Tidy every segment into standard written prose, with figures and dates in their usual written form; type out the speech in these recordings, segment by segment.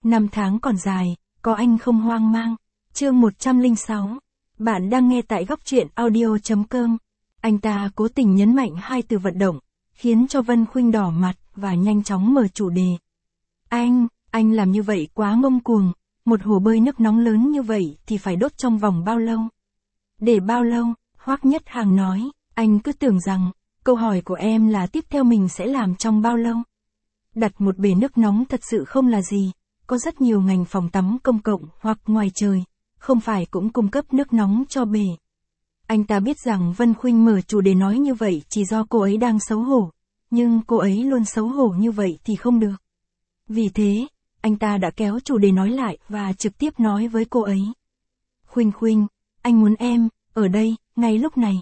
Năm tháng còn dài, có anh không hoang mang. Chương 106. Bạn đang nghe tại góc truyện audio.com. Anh ta cố tình nhấn mạnh hai từ vận động, khiến cho Vân Khuynh đỏ mặt và nhanh chóng mở chủ đề. Anh làm như vậy quá ngông cuồng, một hồ bơi nước nóng lớn như vậy thì phải đốt trong vòng bao lâu? Để bao lâu? Hoắc Nhất Hàng nói, anh cứ tưởng rằng, câu hỏi của em là tiếp theo mình sẽ làm trong bao lâu? Đặt một bể nước nóng thật sự không là gì, có rất nhiều ngành phòng tắm công cộng hoặc ngoài trời, không phải cũng cung cấp nước nóng cho bể. Anh ta biết rằng Vân Khuynh mở chủ đề nói như vậy chỉ do cô ấy đang xấu hổ, nhưng cô ấy luôn xấu hổ như vậy thì không được. Vì thế, anh ta đã kéo chủ đề nói lại và trực tiếp nói với cô ấy. Khuynh, anh muốn em, ở đây, ngay lúc này.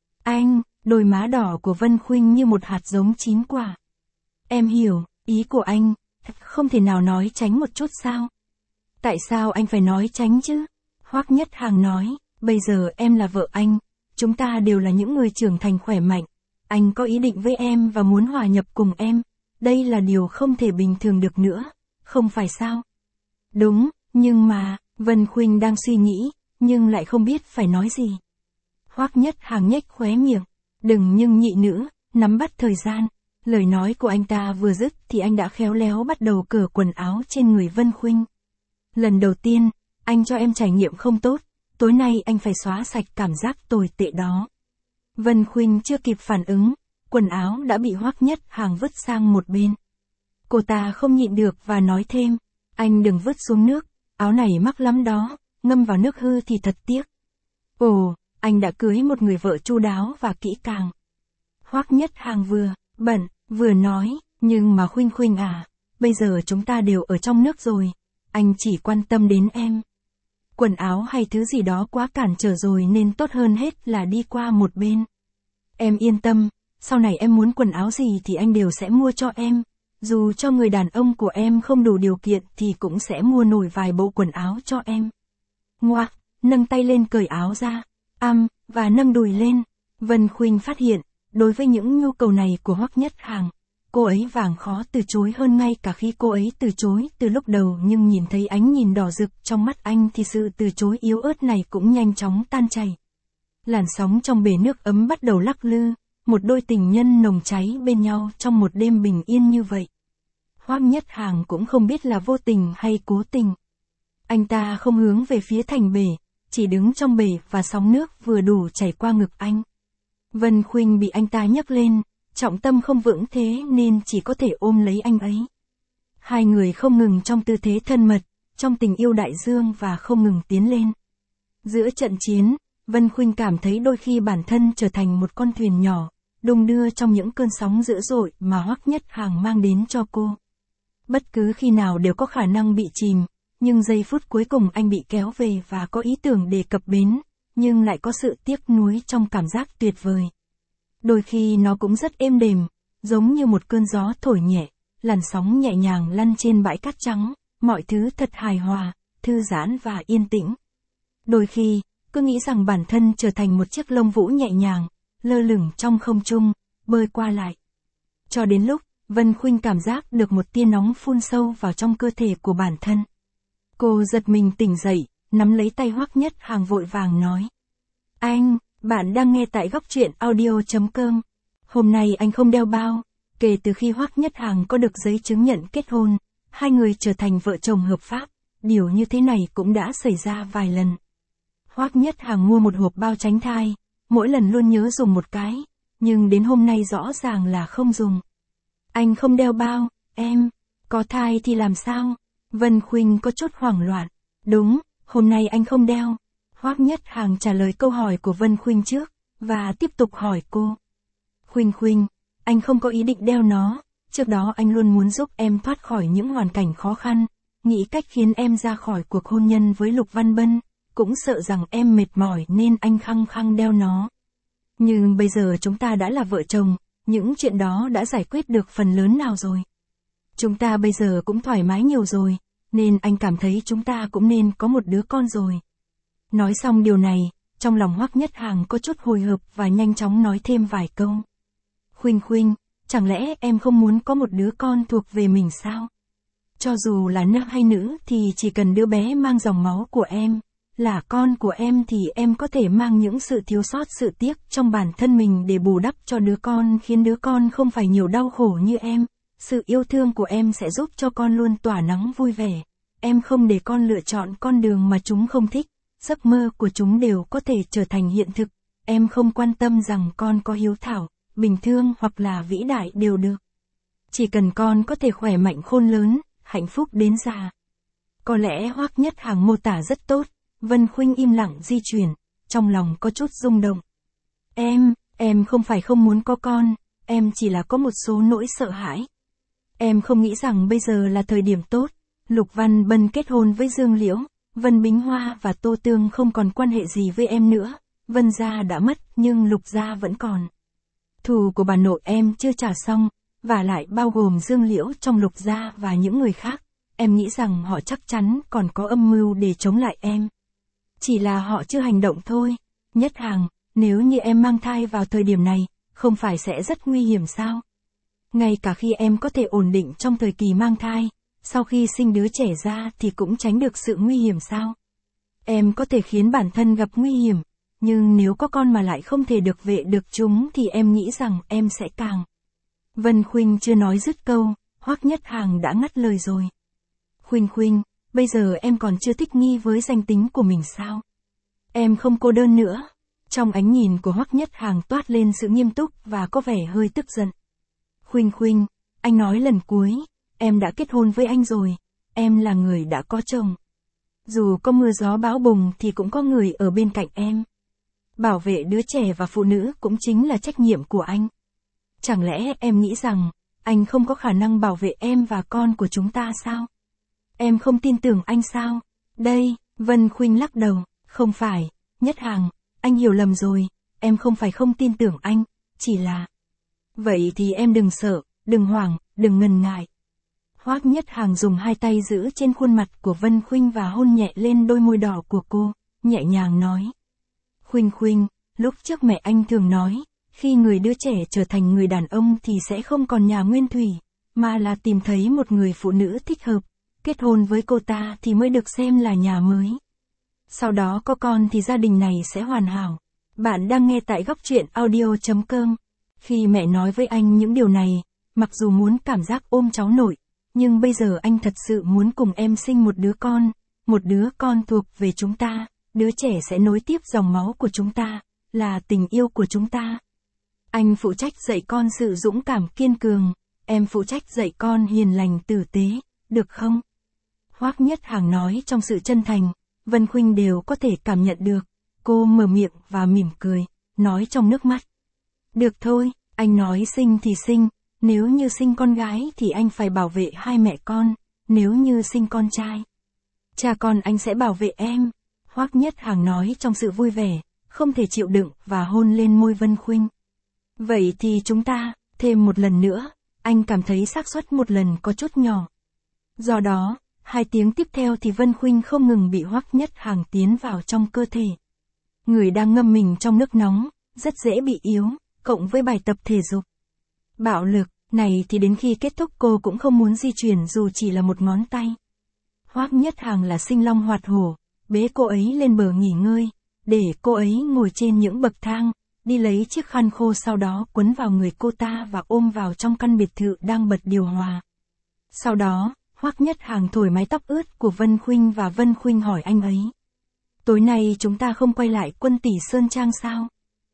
Đôi má đỏ của Vân Khuynh như một hạt giống chín quả. Em hiểu, ý của anh, không thể nào nói tránh một chút sao? Tại sao anh phải nói tránh chứ? Hoắc Nhất Hàng nói, bây giờ em là vợ anh, chúng ta đều là những người trưởng thành khỏe mạnh. Anh có ý định với em và muốn hòa nhập cùng em, đây là điều không thể bình thường được nữa, không phải sao? Đúng, nhưng mà, Vân Khuynh đang suy nghĩ, nhưng lại không biết phải nói gì. Hoắc Nhất Hàng nhếch khóe miệng, đừng nhưng nhị nữ, nắm bắt thời gian. Lời nói của anh ta vừa dứt thì anh đã khéo léo bắt đầu cởi quần áo trên người Vân Khuynh. Lần đầu tiên, anh cho em trải nghiệm không tốt, tối nay anh phải xóa sạch cảm giác tồi tệ đó. Vân Khuynh chưa kịp phản ứng, quần áo đã bị Hoắc Nhất Hàng vứt sang một bên. Cô ta không nhịn được và nói thêm, anh đừng vứt xuống nước, áo này mắc lắm đó, ngâm vào nước hư thì thật tiếc. Ồ, anh đã cưới một người vợ chu đáo và kỹ càng. Hoắc Nhất Hàng vừa nói, nhưng mà Khuynh à, bây giờ chúng ta đều ở trong nước rồi, anh chỉ quan tâm đến em. Quần áo hay thứ gì đó quá cản trở rồi nên tốt hơn hết là đi qua một bên. Em yên tâm, sau này em muốn quần áo gì thì anh đều sẽ mua cho em, dù cho người đàn ông của em không đủ điều kiện thì cũng sẽ mua nổi vài bộ quần áo cho em. Ngoạc, nâng tay lên cởi áo ra, và nâng đùi lên. Vân Khuynh phát hiện, đối với những nhu cầu này của Hoắc Nhất Hàng, cô ấy vàng khó từ chối hơn ngay cả khi cô ấy từ chối từ lúc đầu, nhưng nhìn thấy ánh nhìn đỏ rực trong mắt anh thì sự từ chối yếu ớt này cũng nhanh chóng tan chảy. Làn sóng trong bể nước ấm bắt đầu lắc lư, một đôi tình nhân nồng cháy bên nhau trong một đêm bình yên như vậy. Hoắc Nhất Hàng cũng không biết là vô tình hay cố tình. Anh ta không hướng về phía thành bể, chỉ đứng trong bể và sóng nước vừa đủ chảy qua ngực anh. Vân Khuynh bị anh ta nhấc lên, trọng tâm không vững thế nên chỉ có thể ôm lấy anh ấy. Hai người không ngừng trong tư thế thân mật, trong tình yêu đại dương và không ngừng tiến lên. Giữa trận chiến, Vân Khuynh cảm thấy đôi khi bản thân trở thành một con thuyền nhỏ, đung đưa trong những cơn sóng dữ dội mà Hoắc Nhất Hàng mang đến cho cô. Bất cứ khi nào đều có khả năng bị chìm, nhưng giây phút cuối cùng anh bị kéo về và có ý tưởng để cập bến, nhưng lại có sự tiếc nuối trong cảm giác tuyệt vời. Đôi khi nó cũng rất êm đềm, giống như một cơn gió thổi nhẹ, làn sóng nhẹ nhàng lăn trên bãi cát trắng, mọi thứ thật hài hòa, thư giãn và yên tĩnh. Đôi khi, cứ nghĩ rằng bản thân trở thành một chiếc lông vũ nhẹ nhàng, lơ lửng trong không trung, bơi qua lại. Cho đến lúc, Vân Khuynh cảm giác được một tia nóng phun sâu vào trong cơ thể của bản thân. Cô giật mình tỉnh dậy, nắm lấy tay Hoắc Nhất Hàng vội vàng nói. Bạn đang nghe tại góc truyện audio.com. Hôm nay anh không đeo bao, kể từ khi Hoắc Nhất Hàng có được giấy chứng nhận kết hôn, hai người trở thành vợ chồng hợp pháp, điều như thế này cũng đã xảy ra vài lần. Hoắc Nhất Hàng mua một hộp bao tránh thai, mỗi lần luôn nhớ dùng một cái, nhưng đến hôm nay rõ ràng là không dùng. Anh không đeo bao, em, có thai thì làm sao? Vân Khuynh có chút hoảng loạn. Đúng, hôm nay anh không đeo. Hoắc Nhất Hàng trả lời câu hỏi của Vân Khuynh trước, và tiếp tục hỏi cô. Khuynh, anh không có ý định đeo nó, trước đó anh luôn muốn giúp em thoát khỏi những hoàn cảnh khó khăn, nghĩ cách khiến em ra khỏi cuộc hôn nhân với Lục Văn Bân, cũng sợ rằng em mệt mỏi nên anh khăng khăng đeo nó. Nhưng bây giờ chúng ta đã là vợ chồng, những chuyện đó đã giải quyết được phần lớn nào rồi. Chúng ta bây giờ cũng thoải mái nhiều rồi, nên anh cảm thấy chúng ta cũng nên có một đứa con rồi. Nói xong điều này, trong lòng Hoắc Nhất Hàng có chút hồi hộp và nhanh chóng nói thêm vài câu. Khuynh, chẳng lẽ em không muốn có một đứa con thuộc về mình sao? Cho dù là nam hay nữ thì chỉ cần đứa bé mang dòng máu của em, là con của em thì em có thể mang những sự thiếu sót sự tiếc trong bản thân mình để bù đắp cho đứa con, khiến đứa con không phải nhiều đau khổ như em. Sự yêu thương của em sẽ giúp cho con luôn tỏa nắng vui vẻ. Em không để con lựa chọn con đường mà chúng không thích. Giấc mơ của chúng đều có thể trở thành hiện thực. Em không quan tâm rằng con có hiếu thảo, bình thường hoặc là vĩ đại đều được. Chỉ cần con có thể khỏe mạnh khôn lớn, hạnh phúc đến già. Có lẽ Hoắc Nhất Hằng mô tả rất tốt. Vân Khuynh im lặng di chuyển, trong lòng có chút rung động. Em không phải không muốn có con, em chỉ là có một số nỗi sợ hãi. Em không nghĩ rằng bây giờ là thời điểm tốt. Lục Văn Bân kết hôn với Dương Liễu, Vân Bính Hoa và Tô Tương không còn quan hệ gì với em nữa. Vân gia đã mất nhưng Lục gia vẫn còn. Thù của bà nội em chưa trả xong, và lại bao gồm Dương Liễu trong Lục gia và những người khác. Em nghĩ rằng họ chắc chắn còn có âm mưu để chống lại em. Chỉ là họ chưa hành động thôi. Nhất Hằng, nếu như em mang thai vào thời điểm này, không phải sẽ rất nguy hiểm sao? Ngay cả khi em có thể ổn định trong thời kỳ mang thai, sau khi sinh đứa trẻ ra thì cũng tránh được sự nguy hiểm sao? Em có thể khiến bản thân gặp nguy hiểm, nhưng nếu có con mà lại không thể được vệ được chúng thì em nghĩ rằng em sẽ càng. Vân Khuynh chưa nói dứt câu, Hoắc Nhất Hằng đã ngắt lời rồi. Khuynh, bây giờ em còn chưa thích nghi với danh tính của mình sao? Em không cô đơn nữa. Trong ánh nhìn của Hoắc Nhất Hằng toát lên sự nghiêm túc và có vẻ hơi tức giận. Khuynh, anh nói lần cuối, em đã kết hôn với anh rồi, em là người đã có chồng. Dù có mưa gió bão bùng thì cũng có người ở bên cạnh em. Bảo vệ đứa trẻ và phụ nữ cũng chính là trách nhiệm của anh. Chẳng lẽ em nghĩ rằng, anh không có khả năng bảo vệ em và con của chúng ta sao? Em không tin tưởng anh sao? Đây, Vân Khuynh lắc đầu, không phải, Nhất Hằng, anh hiểu lầm rồi, em không phải không tin tưởng anh, chỉ là... Vậy thì em đừng sợ, đừng hoảng, đừng ngần ngại. Hoắc Nhất Hằng dùng hai tay giữ trên khuôn mặt của Vân Khuynh và hôn nhẹ lên đôi môi đỏ của cô, nhẹ nhàng nói. Khuynh, lúc trước mẹ anh thường nói, khi người đứa trẻ trở thành người đàn ông thì sẽ không còn nhà nguyên thủy, mà là tìm thấy một người phụ nữ thích hợp, kết hôn với cô ta thì mới được xem là nhà mới. Sau đó có con thì gia đình này sẽ hoàn hảo. Bạn đang nghe tại góc truyện audio.com. Khi mẹ nói với anh những điều này, mặc dù muốn cảm giác ôm cháu nội, nhưng bây giờ anh thật sự muốn cùng em sinh một đứa con thuộc về chúng ta, đứa trẻ sẽ nối tiếp dòng máu của chúng ta, là tình yêu của chúng ta. Anh phụ trách dạy con sự dũng cảm kiên cường, em phụ trách dạy con hiền lành tử tế, được không? Hoắc Nhất Hằng nói trong sự chân thành, Vân Khuynh đều có thể cảm nhận được. Cô mở miệng và mỉm cười, nói trong nước mắt. Được thôi, anh nói sinh thì sinh, nếu như sinh con gái thì anh phải bảo vệ hai mẹ con, nếu như sinh con trai, cha con anh sẽ bảo vệ em. Hoắc Nhất Hằng nói trong sự vui vẻ, không thể chịu đựng và hôn lên môi Vân Khuynh. Vậy thì chúng ta, thêm một lần nữa, anh cảm thấy xác suất một lần có chút nhỏ. Do đó, 2 tiếng tiếp theo thì Vân Khuynh không ngừng bị Hoắc Nhất Hằng tiến vào trong cơ thể. Người đang ngâm mình trong nước nóng, rất dễ bị yếu, cộng với bài tập thể dục. Bạo lực này thì đến khi kết thúc cô cũng không muốn di chuyển dù chỉ là một ngón tay. Hoắc Nhất Hằng là sinh long hoạt hổ, bế cô ấy lên bờ nghỉ ngơi, để cô ấy ngồi trên những bậc thang, đi lấy chiếc khăn khô sau đó quấn vào người cô ta và ôm vào trong căn biệt thự đang bật điều hòa. Sau đó, Hoắc Nhất Hằng thổi mái tóc ướt của Vân Khuynh và Vân Khuynh hỏi anh ấy. Tối nay chúng ta không quay lại Quân Tỷ Sơn Trang sao?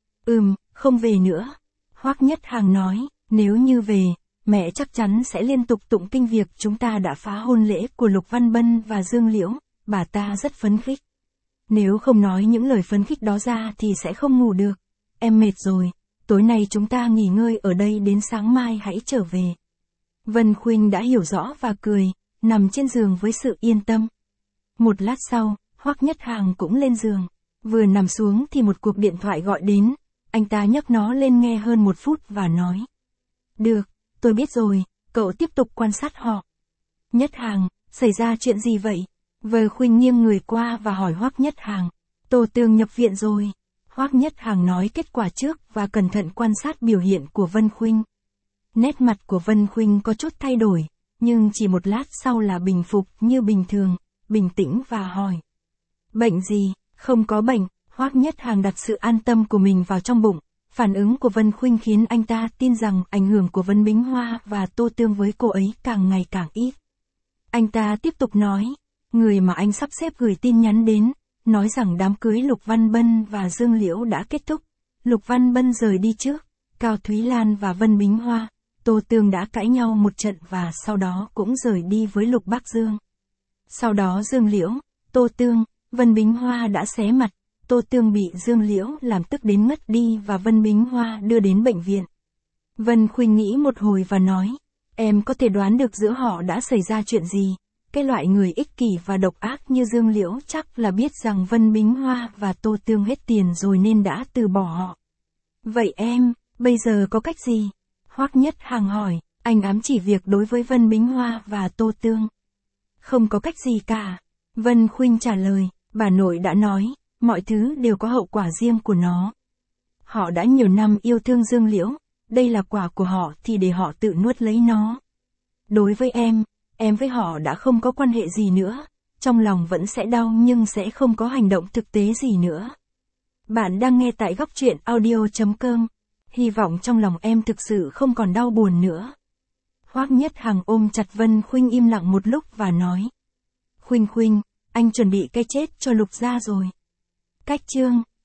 Không về nữa. Hoắc Nhất Hằng nói, nếu như về, mẹ chắc chắn sẽ liên tục tụng kinh việc chúng ta đã phá hôn lễ của Lục Văn Bân và Dương Liễu, bà ta rất phấn khích. Nếu không nói những lời phấn khích đó ra thì sẽ không ngủ được. Em mệt rồi, tối nay chúng ta nghỉ ngơi ở đây đến sáng mai hãy trở về. Vân Khuynh đã hiểu rõ và cười, nằm trên giường với sự yên tâm. Một lát sau, Hoắc Nhất Hằng cũng lên giường. Vừa nằm xuống thì một cuộc điện thoại gọi đến, anh ta nhấc nó lên nghe hơn 1 phút và nói. Được, tôi biết rồi, cậu tiếp tục quan sát họ. Nhất Hằng, xảy ra chuyện gì vậy? Vân Khuynh nghiêng người qua và hỏi Hoắc Nhất Hằng. Tô Tương nhập viện rồi. Hoắc Nhất Hằng nói kết quả trước và cẩn thận quan sát biểu hiện của Vân Khuynh. Nét mặt của Vân Khuynh có chút thay đổi, nhưng chỉ một lát sau là bình phục như bình thường, bình tĩnh và hỏi. Bệnh gì? Không có bệnh, Hoắc Nhất Hàng đặt sự an tâm của mình vào trong bụng. Phản ứng của Vân Khuynh khiến anh ta tin rằng ảnh hưởng của Vân Bính Hoa và Tô Tương với cô ấy càng ngày càng ít. Anh ta tiếp tục nói, người mà anh sắp xếp gửi tin nhắn đến, nói rằng đám cưới Lục Văn Bân và Dương Liễu đã kết thúc. Lục Văn Bân rời đi trước, Cao Thúy Lan và Vân Bính Hoa, Tô Tương đã cãi nhau một trận và sau đó cũng rời đi với Lục Bắc Dương. Sau đó Dương Liễu, Tô Tương, Vân Bính Hoa đã xé mặt, Tô Tương bị Dương Liễu làm tức đến ngất đi và Vân Bính Hoa đưa đến bệnh viện. Vân Khuynh nghĩ một hồi và nói, em có thể đoán được giữa họ đã xảy ra chuyện gì. Cái loại người ích kỷ và độc ác như Dương Liễu chắc là biết rằng Vân Bính Hoa và Tô Tương hết tiền rồi nên đã từ bỏ họ. Vậy em, bây giờ có cách gì? Hoắc Nhất Hàng hỏi, anh ám chỉ việc đối với Vân Bính Hoa và Tô Tương. Không có cách gì cả. Vân Khuynh trả lời, bà nội đã nói, mọi thứ đều có hậu quả riêng của nó. Họ đã nhiều năm yêu thương Dương Liễu, đây là quả của họ thì để họ tự nuốt lấy nó. Đối với em với họ đã không có quan hệ gì nữa, trong lòng vẫn sẽ đau nhưng sẽ không có hành động thực tế gì nữa. Bạn đang nghe tại Góc Truyện Audio.com. Hy vọng trong lòng em thực sự không còn đau buồn nữa. Hoắc Nhất Hàng ôm chặt Vân Khuynh im lặng một lúc và nói. Khuynh Khuynh, anh chuẩn bị cái chết cho Lục gia rồi. Cách chương